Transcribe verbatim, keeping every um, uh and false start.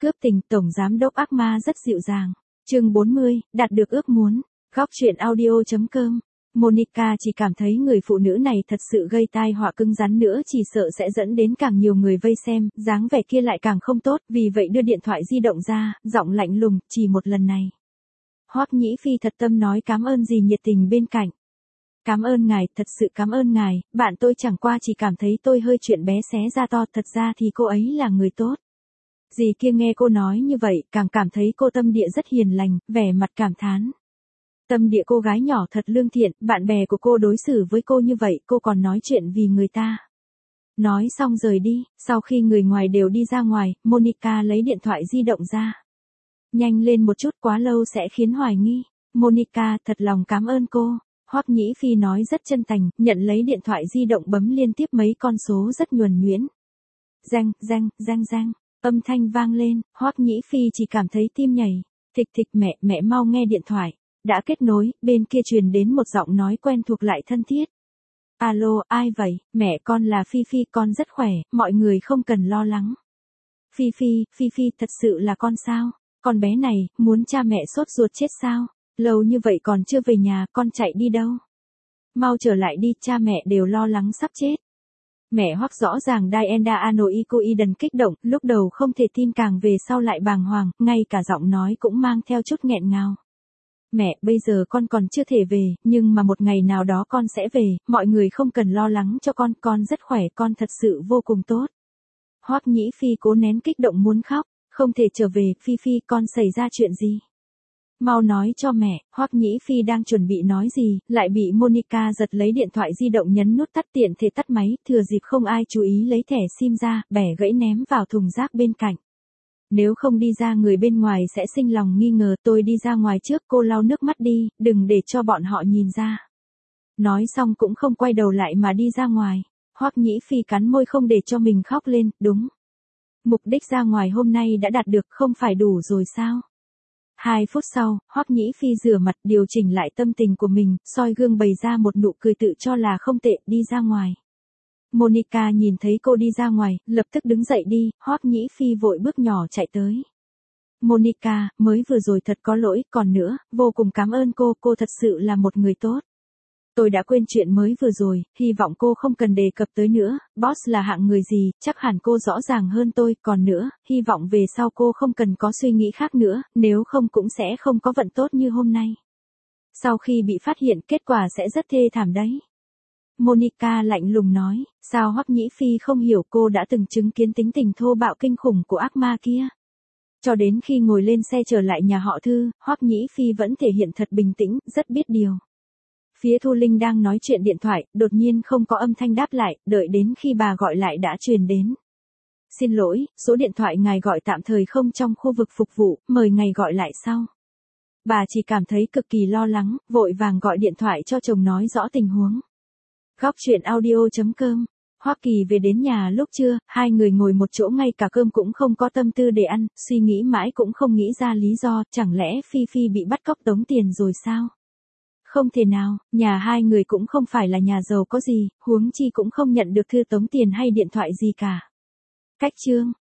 Cướp tình, Tổng Giám đốc ác ma rất dịu dàng. Chương bốn mươi, đạt được ước muốn. Góc truyện audio chấm com. Monica chỉ cảm thấy người phụ nữ này thật sự gây tai họa, cứng rắn nữa chỉ sợ sẽ dẫn đến càng nhiều người vây xem, dáng vẻ kia lại càng không tốt, vì vậy đưa điện thoại di động ra, giọng lạnh lùng, chỉ một lần này. Hoắc Nhĩ Phi thật tâm nói cảm ơn dì nhiệt tình bên cạnh. Cảm ơn ngài, thật sự cảm ơn ngài, bạn tôi chẳng qua chỉ cảm thấy tôi hơi chuyện bé xé ra to, thật ra thì cô ấy là người tốt. Dì kia nghe cô nói như vậy, càng cảm thấy cô tâm địa rất hiền lành, vẻ mặt cảm thán. Tâm địa cô gái nhỏ thật lương thiện, bạn bè của cô đối xử với cô như vậy, cô còn nói chuyện vì người ta. Nói xong rời đi, sau khi người ngoài đều đi ra ngoài, Monica lấy điện thoại di động ra. Nhanh lên một chút, quá lâu sẽ khiến hoài nghi. Monica, thật lòng cảm ơn cô. Hoắc Nhĩ Phi nói rất chân thành, nhận lấy điện thoại di động bấm liên tiếp mấy con số rất nhuần nhuyễn. Răng, răng, răng răng, âm thanh vang lên, Hoắc Nhĩ Phi chỉ cảm thấy tim nhảy. Thịch thịch, mẹ, mẹ mau nghe điện thoại. Đã kết nối, bên kia truyền đến một giọng nói quen thuộc lại thân thiết. Alo, ai vậy? Mẹ con là Phi Phi, con rất khỏe, mọi người không cần lo lắng. Phi Phi, Phi Phi, thật sự là con sao? Con bé này, muốn cha mẹ sốt ruột chết sao? Lâu như vậy còn chưa về nhà, con chạy đi đâu? Mau trở lại đi, cha mẹ đều lo lắng sắp chết. Mẹ Hoắc rõ ràng Diana Anoikoiden kích động, lúc đầu không thể tin, càng về sau lại bàng hoàng, ngay cả giọng nói cũng mang theo chút nghẹn ngào. Mẹ, bây giờ con còn chưa thể về, nhưng mà một ngày nào đó con sẽ về, mọi người không cần lo lắng cho con, con rất khỏe, con thật sự vô cùng tốt. Hoắc Nhĩ Phi cố nén kích động muốn khóc, không thể trở về, Phi Phi, con xảy ra chuyện gì? Mau nói cho mẹ. Hoắc Nhĩ Phi đang chuẩn bị nói gì, lại bị Monica giật lấy điện thoại di động nhấn nút tắt, tiện thể tắt máy, thừa dịp không ai chú ý lấy thẻ sim ra, bẻ gãy ném vào thùng rác bên cạnh. Nếu không đi ra người bên ngoài sẽ sinh lòng nghi ngờ, tôi đi ra ngoài trước, cô lau nước mắt đi, đừng để cho bọn họ nhìn ra. Nói xong cũng không quay đầu lại mà đi ra ngoài. Hoắc Nhĩ Phi cắn môi không để cho mình khóc lên, đúng. Mục đích ra ngoài hôm nay đã đạt được, không phải đủ rồi sao? Hai phút sau, Hoắc Nhĩ Phi rửa mặt, điều chỉnh lại tâm tình của mình, soi gương bày ra một nụ cười tự cho là không tệ, đi ra ngoài. Monica nhìn thấy cô đi ra ngoài, lập tức đứng dậy đi, Hoắc Nhĩ Phi vội bước nhỏ chạy tới. Monica, mới vừa rồi thật có lỗi, còn nữa, vô cùng cảm ơn cô, cô thật sự là một người tốt. Tôi đã quên chuyện mới vừa rồi, hy vọng cô không cần đề cập tới nữa, boss là hạng người gì, chắc hẳn cô rõ ràng hơn tôi, còn nữa, hy vọng về sau cô không cần có suy nghĩ khác nữa, nếu không cũng sẽ không có vận tốt như hôm nay. Sau khi bị phát hiện, kết quả sẽ rất thê thảm đấy. Monica lạnh lùng nói, sao Hoắc Nhĩ Phi không hiểu, cô đã từng chứng kiến tính tình thô bạo kinh khủng của ác ma kia. Cho đến khi ngồi lên xe trở lại nhà họ Thư, Hoắc Nhĩ Phi vẫn thể hiện thật bình tĩnh, rất biết điều. Phía Thu Linh đang nói chuyện điện thoại, đột nhiên không có âm thanh đáp lại, đợi đến khi bà gọi lại đã truyền đến. Xin lỗi, số điện thoại ngài gọi tạm thời không trong khu vực phục vụ, mời ngài gọi lại sau. Bà chỉ cảm thấy cực kỳ lo lắng, vội vàng gọi điện thoại cho chồng nói rõ tình huống. Góc truyện audio chấm com. Hoắc Kỳ về đến nhà lúc trưa, hai người ngồi một chỗ, ngay cả cơm cũng không có tâm tư để ăn, suy nghĩ mãi cũng không nghĩ ra lý do, chẳng lẽ Phi Phi bị bắt cóc tống tiền rồi sao? Không thể nào, nhà hai người cũng không phải là nhà giàu có gì, huống chi cũng không nhận được thư tống tiền hay điện thoại gì cả. Cách chương.